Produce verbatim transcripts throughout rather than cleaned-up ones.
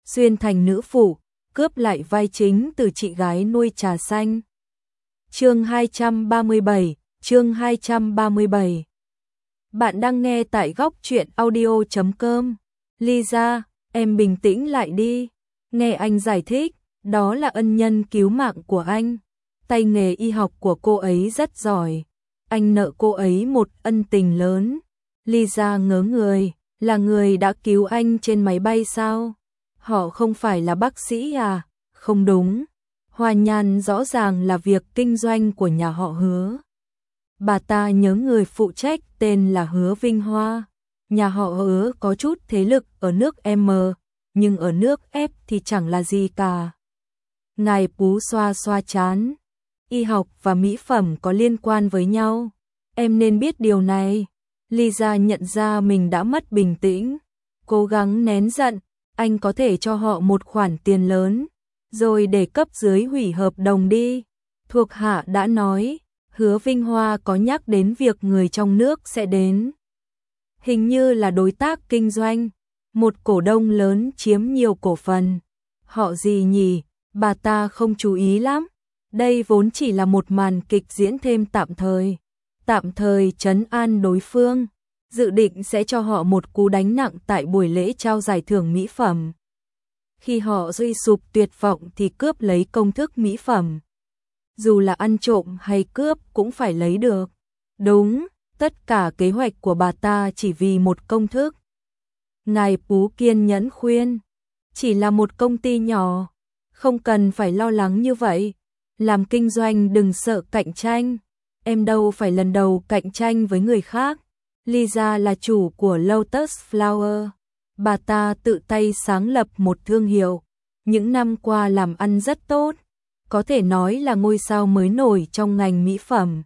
xuyên thành nữ phụ, cướp lại vai chính từ chị gái nuôi trà xanh. Chương hai trăm ba mươi bảy, chương hai trăm ba mươi bảy. Bạn đang nghe tại góc truyện audio chấm com. Lisa, em bình tĩnh lại đi. Nghe anh giải thích, đó là ân nhân cứu mạng của anh. Tay nghề y học của cô ấy rất giỏi. Anh nợ cô ấy một ân tình lớn. Lisa ngớ người, là người đã cứu anh trên máy bay sao? Họ không phải là bác sĩ à? Không đúng. Hoa Nhan rõ ràng là việc kinh doanh của nhà họ Hứa. Bà ta nhớ người phụ trách tên là Hứa Vinh Hoa. Nhà họ Hứa có chút thế lực ở nước M, nhưng ở nước F thì chẳng là gì cả. Ngài Pú xoa xoa chán. Y học và mỹ phẩm có liên quan với nhau. Em nên biết điều này. Lisa nhận ra mình đã mất bình tĩnh. Cố gắng nén giận. Anh có thể cho họ một khoản tiền lớn, rồi để cấp dưới hủy hợp đồng đi. Thuộc hạ đã nói, Hứa Vinh Hoa có nhắc đến việc người trong nước sẽ đến. Hình như là đối tác kinh doanh, một cổ đông lớn chiếm nhiều cổ phần. Họ gì nhỉ? Bà ta không chú ý lắm. Đây vốn chỉ là một màn kịch diễn thêm tạm thời. Tạm thời trấn an đối phương. Dự định sẽ cho họ một cú đánh nặng tại buổi lễ trao giải thưởng mỹ phẩm. Khi họ suy sụp tuyệt vọng thì cướp lấy công thức mỹ phẩm. Dù là ăn trộm hay cướp cũng phải lấy được. Đúng, tất cả kế hoạch của bà ta chỉ vì một công thức. Ngài Pú kiên nhẫn khuyên, chỉ là một công ty nhỏ, không cần phải lo lắng như vậy. Làm kinh doanh đừng sợ cạnh tranh, em đâu phải lần đầu cạnh tranh với người khác. Lisa là chủ của Lotus Flower. Bà ta tự tay sáng lập một thương hiệu. Những năm qua làm ăn rất tốt. Có thể nói là ngôi sao mới nổi trong ngành mỹ phẩm.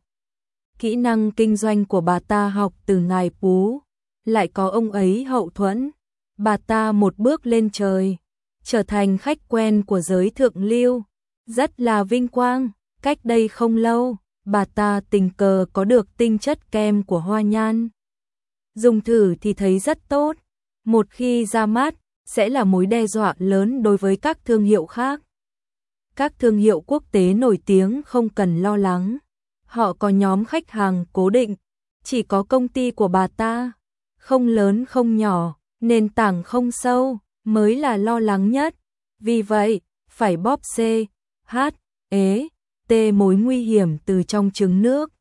Kỹ năng kinh doanh của bà ta học từ ngài Pú. Lại có ông ấy hậu thuẫn. Bà ta một bước lên trời. Trở thành khách quen của giới thượng lưu. Rất là vinh quang. Cách đây không lâu, bà ta tình cờ có được tinh chất kem của Hoa Nhan. Dùng thử thì thấy rất tốt. Một khi ra mắt, sẽ là mối đe dọa lớn đối với các thương hiệu khác. Các thương hiệu quốc tế nổi tiếng không cần lo lắng. Họ có nhóm khách hàng cố định. Chỉ có công ty của bà ta, không lớn không nhỏ, nền tảng không sâu, mới là lo lắng nhất. Vì vậy, phải bóp C, H, E, T mối nguy hiểm từ trong trứng nước.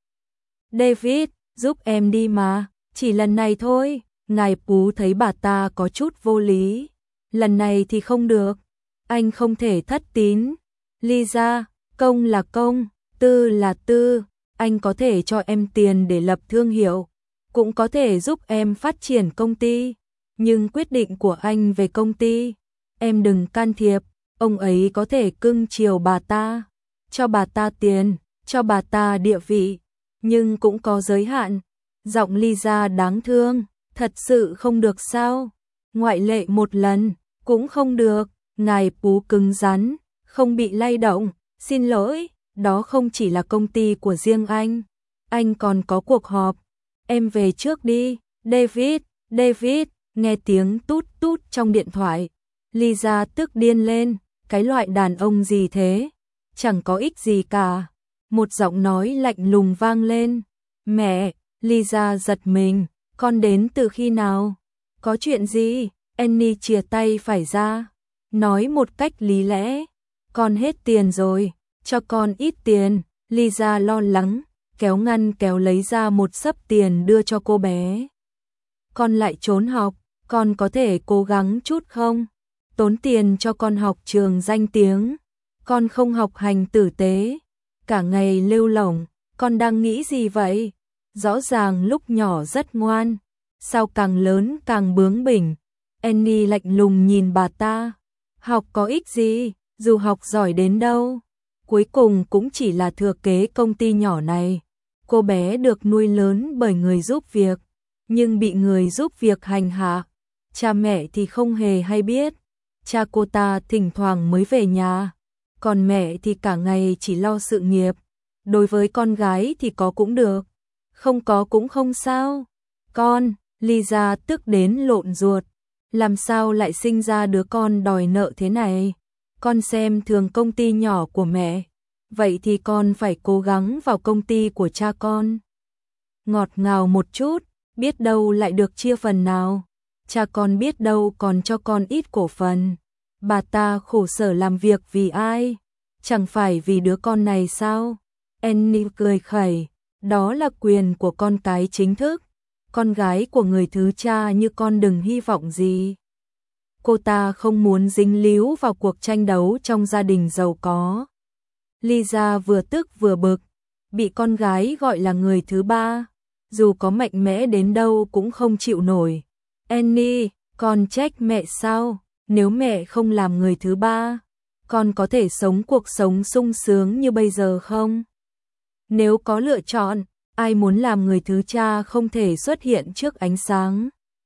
David, giúp em đi mà. Chỉ lần này thôi. Ngài Pú thấy bà ta có chút vô lý. Lần này thì không được. Anh không thể thất tín. Lisa, công là công, tư là tư. Anh có thể cho em tiền để lập thương hiệu, cũng có thể giúp em phát triển công ty. Nhưng quyết định của anh về công ty, em đừng can thiệp. Ông ấy có thể cưng chiều bà ta, cho bà ta tiền, cho bà ta địa vị, nhưng cũng có giới hạn. Giọng Lisa đáng thương, thật sự không được sao? Ngoại lệ một lần, cũng không được. Ngài Pú cứng rắn, không bị lay động. Xin lỗi, đó không chỉ là công ty của riêng anh. Anh còn có cuộc họp. Em về trước đi. David, David, nghe tiếng tút tút trong điện thoại. Lisa tức điên lên, cái loại đàn ông gì thế? Chẳng có ích gì cả. Một giọng nói lạnh lùng vang lên. Mẹ! Lisa giật mình, con đến từ khi nào? Có chuyện gì? Annie chìa tay phải ra, nói một cách lý lẽ. Con hết tiền rồi, cho con ít tiền. Lisa lo lắng, kéo ngăn kéo lấy ra một xấp tiền đưa cho cô bé. Con lại trốn học, con có thể cố gắng chút không? Tốn tiền cho con học trường danh tiếng. Con không học hành tử tế, cả ngày lêu lổng, con đang nghĩ gì vậy? Rõ ràng lúc nhỏ rất ngoan, sao càng lớn càng bướng bỉnh. Annie lạnh lùng nhìn bà ta. Học có ích gì, dù học giỏi đến đâu, cuối cùng cũng chỉ là thừa kế công ty nhỏ này. Cô bé được nuôi lớn bởi người giúp việc, nhưng bị người giúp việc hành hạ. Cha mẹ thì không hề hay biết. Cha cô ta thỉnh thoảng mới về nhà, còn mẹ thì cả ngày chỉ lo sự nghiệp. Đối với con gái thì có cũng được, không có cũng không sao. Con, Lisa tức đến lộn ruột. Làm sao lại sinh ra đứa con đòi nợ thế này? Con xem thường công ty nhỏ của mẹ. Vậy thì con phải cố gắng vào công ty của cha con. Ngọt ngào một chút, biết đâu lại được chia phần nào. Cha con biết đâu còn cho con ít cổ phần. Bà ta khổ sở làm việc vì ai? Chẳng phải vì đứa con này sao? Annie cười khẩy, đó là quyền của con cái chính thức. Con gái của người thứ cha như con đừng hy vọng gì. Cô ta không muốn dính líu vào cuộc tranh đấu trong gia đình giàu có. Lisa vừa tức vừa bực, bị con gái gọi là người thứ ba, dù có mạnh mẽ đến đâu cũng không chịu nổi. Annie, con trách mẹ sao? Nếu mẹ không làm người thứ ba, con có thể sống cuộc sống sung sướng như bây giờ không? Nếu có lựa chọn, ai muốn làm người thứ cha không thể xuất hiện trước ánh sáng.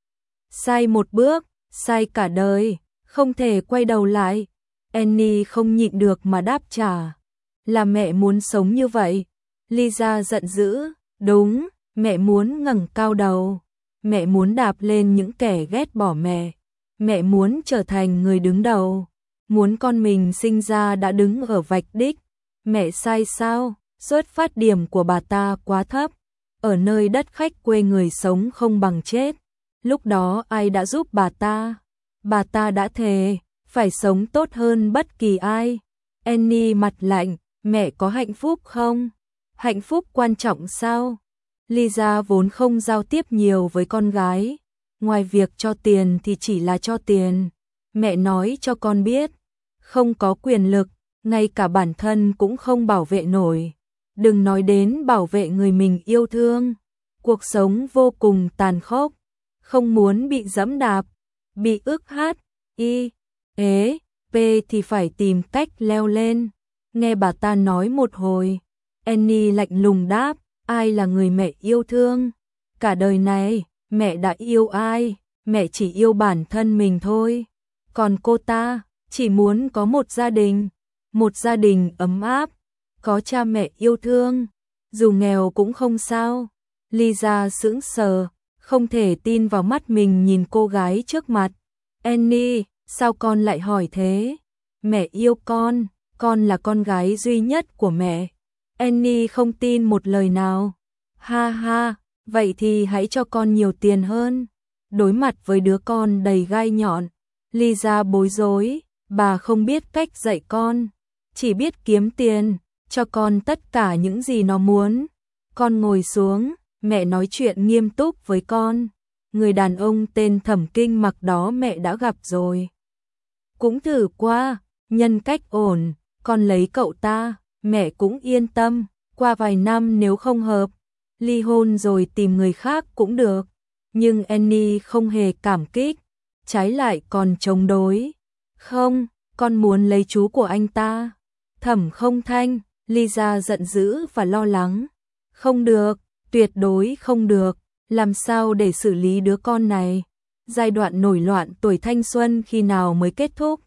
Sai một bước, sai cả đời, không thể quay đầu lại. Annie không nhịn được mà đáp trả. Là mẹ muốn sống như vậy. Lisa giận dữ, đúng, mẹ muốn ngẩng cao đầu. Mẹ muốn đạp lên những kẻ ghét bỏ mẹ. Mẹ muốn trở thành người đứng đầu. Muốn con mình sinh ra đã đứng ở vạch đích. Mẹ sai sao? Xuất phát điểm của bà ta quá thấp. Ở nơi đất khách quê người sống không bằng chết. Lúc đó ai đã giúp bà ta? Bà ta đã thề, phải sống tốt hơn bất kỳ ai. Annie mặt lạnh, mẹ có hạnh phúc không? Hạnh phúc quan trọng sao? Lisa vốn không giao tiếp nhiều với con gái. Ngoài việc cho tiền thì chỉ là cho tiền. Mẹ nói cho con biết, không có quyền lực, ngay cả bản thân cũng không bảo vệ nổi. Đừng nói đến bảo vệ người mình yêu thương. Cuộc sống vô cùng tàn khốc. Không muốn bị giẫm đạp, bị ức hát, y, ế, p thì phải tìm cách leo lên. Nghe bà ta nói một hồi, Annie lạnh lùng đáp, ai là người mẹ yêu thương? Cả đời này, mẹ đã yêu ai? Mẹ chỉ yêu bản thân mình thôi. Còn cô ta, chỉ muốn có một gia đình, một gia đình ấm áp, có cha mẹ yêu thương, dù nghèo cũng không sao. Lisa sững sờ, không thể tin vào mắt mình nhìn cô gái trước mặt. Annie, sao con lại hỏi thế? Mẹ yêu con, con là con gái duy nhất của mẹ. Annie không tin một lời nào. Ha ha, vậy thì hãy cho con nhiều tiền hơn. Đối mặt với đứa con đầy gai nhọn, Lisa bối rối, bà không biết cách dạy con, chỉ biết kiếm tiền, cho con tất cả những gì nó muốn. Con ngồi xuống, mẹ nói chuyện nghiêm túc với con. Người đàn ông tên Thẩm Kinh Mặc đó mẹ đã gặp rồi. Cũng thử qua, nhân cách ổn, con lấy cậu ta, mẹ cũng yên tâm. Qua vài năm nếu không hợp, ly hôn rồi tìm người khác cũng được. Nhưng Annie không hề cảm kích, trái lại còn chống đối. Không, con muốn lấy chú của anh ta. Thẩm Không Thanh, Lisa giận dữ và lo lắng. Không được, tuyệt đối không được, làm sao để xử lý đứa con này? Giai đoạn nổi loạn tuổi thanh xuân khi nào mới kết thúc?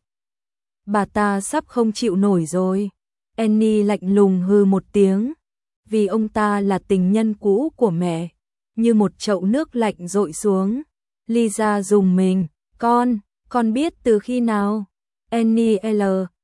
Bà ta sắp không chịu nổi rồi. Annie lạnh lùng hừ một tiếng, vì ông ta là tình nhân cũ của mẹ, như một chậu nước lạnh dội xuống. Lisa rùng mình, con, con biết từ khi nào? Annie L,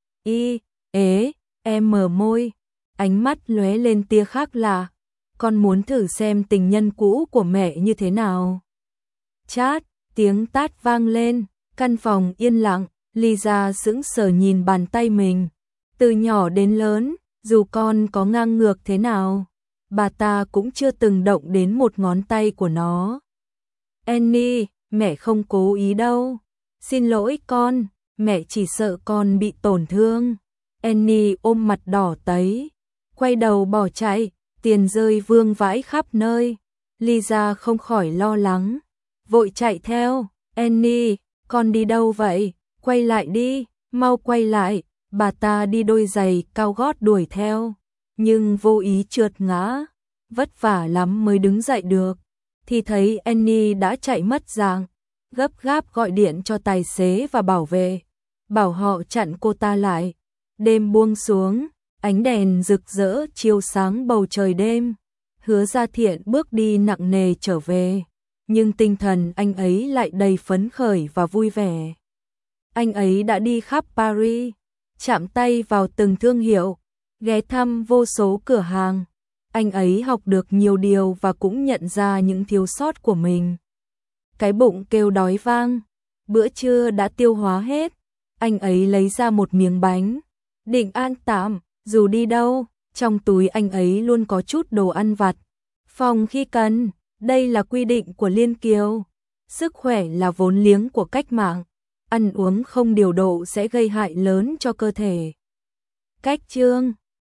I, ế, em mở môi, ánh mắt lóe lên tia khác lạ. Con muốn thử xem tình nhân cũ của mẹ như thế nào. Chát, tiếng tát vang lên, căn phòng yên lặng, Lisa sững sờ nhìn bàn tay mình. Từ nhỏ đến lớn, dù con có ngang ngược thế nào, bà ta cũng chưa từng động đến một ngón tay của nó. Annie, mẹ không cố ý đâu. Xin lỗi con, mẹ chỉ sợ con bị tổn thương. Annie ôm mặt đỏ tấy, quay đầu bỏ chạy, tiền rơi vương vãi khắp nơi. Lisa không khỏi lo lắng, vội chạy theo. Annie, con đi đâu vậy? Quay lại đi, mau quay lại. Bà ta đi đôi giày cao gót đuổi theo, nhưng vô ý trượt ngã, vất vả lắm mới đứng dậy được, thì thấy Annie đã chạy mất dạng, gấp gáp gọi điện cho tài xế và bảo vệ, bảo họ chặn cô ta lại. Đêm buông xuống, ánh đèn rực rỡ chiếu sáng bầu trời đêm. Hứa Gia Thiện bước đi nặng nề trở về. nhưng tinh thần anh ấy lại đầy phấn khởi và vui vẻ. Anh ấy đã đi khắp Paris, chạm tay vào từng thương hiệu, ghé thăm vô số cửa hàng. Anh ấy học được nhiều điều và cũng nhận ra những thiếu sót của mình. Cái bụng kêu đói vang, bữa trưa đã tiêu hóa hết. Anh ấy lấy ra một miếng bánh, định ăn tạm, dù đi đâu, trong túi anh ấy luôn có chút đồ ăn vặt. Phòng khi cần, đây là quy định của Liên Kiều. Sức khỏe là vốn liếng của cách mạng. Ăn uống không điều độ sẽ gây hại lớn cho cơ thể. Cách chương